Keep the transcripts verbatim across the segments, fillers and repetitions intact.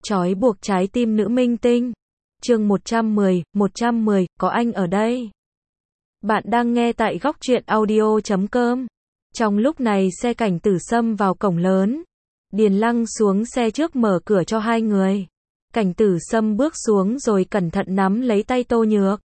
Trói buộc trái tim nữ minh tinh. Chương một trăm mười, một trăm mười, có anh ở đây. Bạn đang nghe tại góc truyện audio chấm com. Trong lúc này xe cảnh Tử Sâm vào cổng lớn. Điền Lăng xuống xe trước mở cửa cho hai người. Cảnh Tử Sâm bước xuống rồi cẩn thận nắm lấy tay Tô Nhược.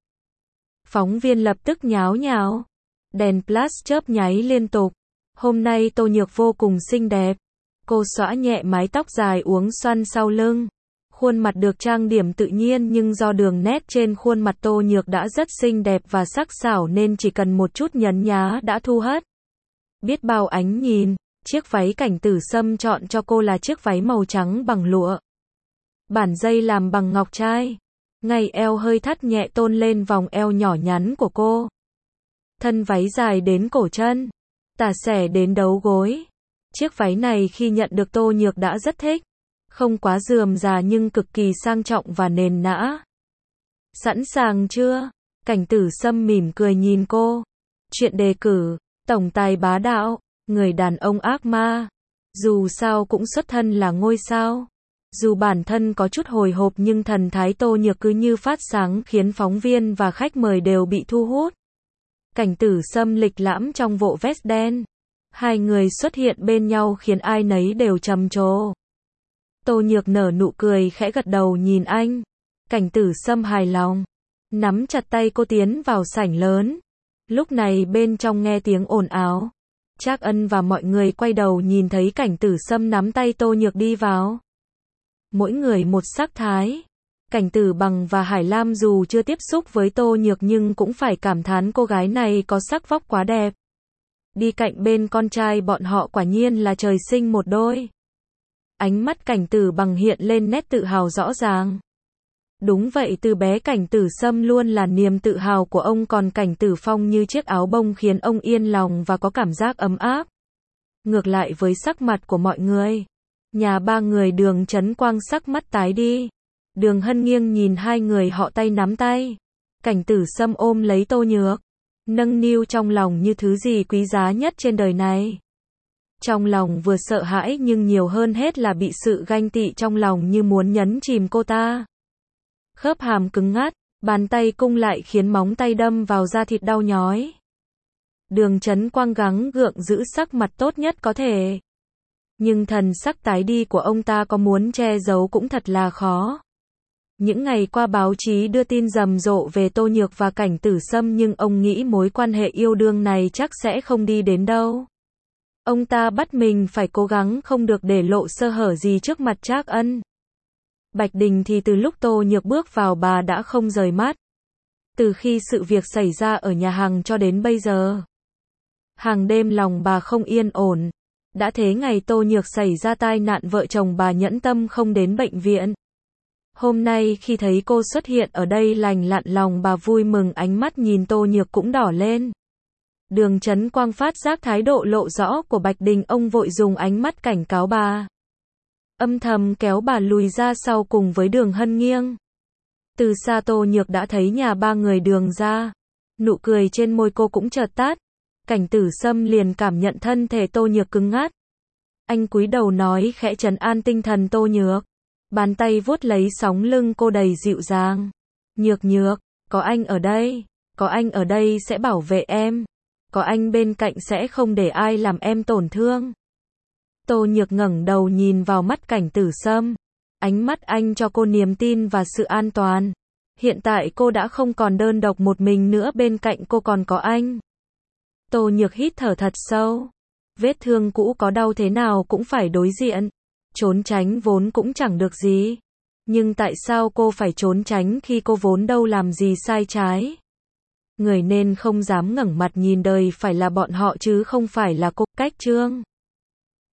Phóng viên lập tức nháo nhào. Đèn flash chớp nháy liên tục. Hôm nay Tô Nhược vô cùng xinh đẹp. Cô xõa nhẹ mái tóc dài uốn xoăn sau lưng. Khuôn mặt được trang điểm tự nhiên nhưng do đường nét trên khuôn mặt Tô Nhược đã rất xinh đẹp và sắc sảo nên chỉ cần một chút nhấn nhá đã thu hút. Biết bao ánh nhìn, chiếc váy cảnh Tử Sâm chọn cho cô là chiếc váy màu trắng bằng lụa. Bản dây làm bằng ngọc trai. Ngay eo hơi thắt nhẹ tôn lên vòng eo nhỏ nhắn của cô. Thân váy dài đến cổ chân, tà xẻ đến đấu gối. Chiếc váy này khi nhận được Tô Nhược đã rất thích. Không quá rườm rà nhưng cực kỳ sang trọng và nền nã. Sẵn sàng chưa? Cảnh Tử Sâm mỉm cười nhìn cô. Chuyện đề cử, tổng tài bá đạo, người đàn ông ác ma. Dù sao cũng xuất thân là ngôi sao. Dù bản thân có chút hồi hộp nhưng thần thái Tô Nhược cứ như phát sáng khiến phóng viên và khách mời đều bị thu hút. Cảnh Tử Sâm lịch lãm trong bộ vest đen. Hai người xuất hiện bên nhau khiến ai nấy đều trầm trồ. Tô Nhược nở nụ cười khẽ gật đầu nhìn anh. Cảnh Tử Sâm hài lòng. Nắm chặt tay cô tiến vào sảnh lớn. Lúc này bên trong nghe tiếng ồn ào. Trác Ân và mọi người quay đầu nhìn thấy Cảnh Tử Sâm nắm tay Tô Nhược đi vào. Mỗi người một sắc thái. Cảnh Tử Bằng và Hải Lam dù chưa tiếp xúc với Tô Nhược nhưng cũng phải cảm thán cô gái này có sắc vóc quá đẹp. Đi cạnh bên con trai bọn họ quả nhiên là trời sinh một đôi. Ánh mắt Cảnh Tử Bằng hiện lên nét tự hào rõ ràng. Đúng vậy, từ bé Cảnh Tử Sâm luôn là niềm tự hào của ông, còn Cảnh Tử Phong như chiếc áo bông khiến ông yên lòng và có cảm giác ấm áp. Ngược lại với sắc mặt của mọi người, nhà ba người Đường Chấn Quang sắc mắt tái đi. Đường Hân nghiêng nhìn hai người họ tay nắm tay. Cảnh Tử Sâm ôm lấy Tô Nhược, nâng niu trong lòng như thứ gì quý giá nhất trên đời này. Trong lòng vừa sợ hãi nhưng nhiều hơn hết là bị sự ganh tị trong lòng như muốn nhấn chìm cô ta. Khớp hàm cứng ngắt, bàn tay cung lại khiến móng tay đâm vào da thịt đau nhói. Đường Chấn Quang gắng gượng giữ sắc mặt tốt nhất có thể. Nhưng thần sắc tái đi của ông ta có muốn che giấu cũng thật là khó. Những ngày qua báo chí đưa tin rầm rộ về Tô Nhược và Cảnh Tử Sâm nhưng ông nghĩ mối quan hệ yêu đương này chắc sẽ không đi đến đâu. Ông ta bắt mình phải cố gắng không được để lộ sơ hở gì trước mặt Trác Ân. Bạch Đình thì từ lúc Tô Nhược bước vào bà đã không rời mắt. Từ khi sự việc xảy ra ở nhà hàng cho đến bây giờ, hàng đêm lòng bà không yên ổn. Đã thế ngày Tô Nhược xảy ra tai nạn vợ chồng bà nhẫn tâm không đến bệnh viện. Hôm nay khi thấy cô xuất hiện ở đây lành lặn lòng bà vui mừng, ánh mắt nhìn Tô Nhược cũng đỏ lên. Đường Chấn Quang phát giác thái độ lộ rõ của Bạch Đình, ông vội dùng ánh mắt cảnh cáo bà. Âm thầm kéo bà lùi ra sau cùng với Đường Hân nghiêng. Từ xa Tô Nhược đã thấy nhà ba người Đường ra. Nụ cười trên môi cô cũng chợt tắt. Cảnh Tử Sâm liền cảm nhận thân thể Tô Nhược cứng ngắt. Anh cúi đầu nói khẽ trấn an tinh thần Tô Nhược. Bàn tay vuốt lấy sóng lưng cô đầy dịu dàng. Nhược Nhược, có anh ở đây. Có anh ở đây sẽ bảo vệ em. Có anh bên cạnh sẽ không để ai làm em tổn thương. Tô Nhược ngẩng đầu nhìn vào mắt Cảnh Tử Sâm. Ánh mắt anh cho cô niềm tin và sự an toàn. Hiện tại cô đã không còn đơn độc một mình nữa, bên cạnh cô còn có anh. Tô Nhược hít thở thật sâu. Vết thương cũ có đau thế nào cũng phải đối diện. Trốn tránh vốn cũng chẳng được gì. Nhưng tại sao cô phải trốn tránh khi cô vốn đâu làm gì sai trái? Người nên không dám ngẩng mặt nhìn đời phải là bọn họ chứ không phải là cô. Cách chương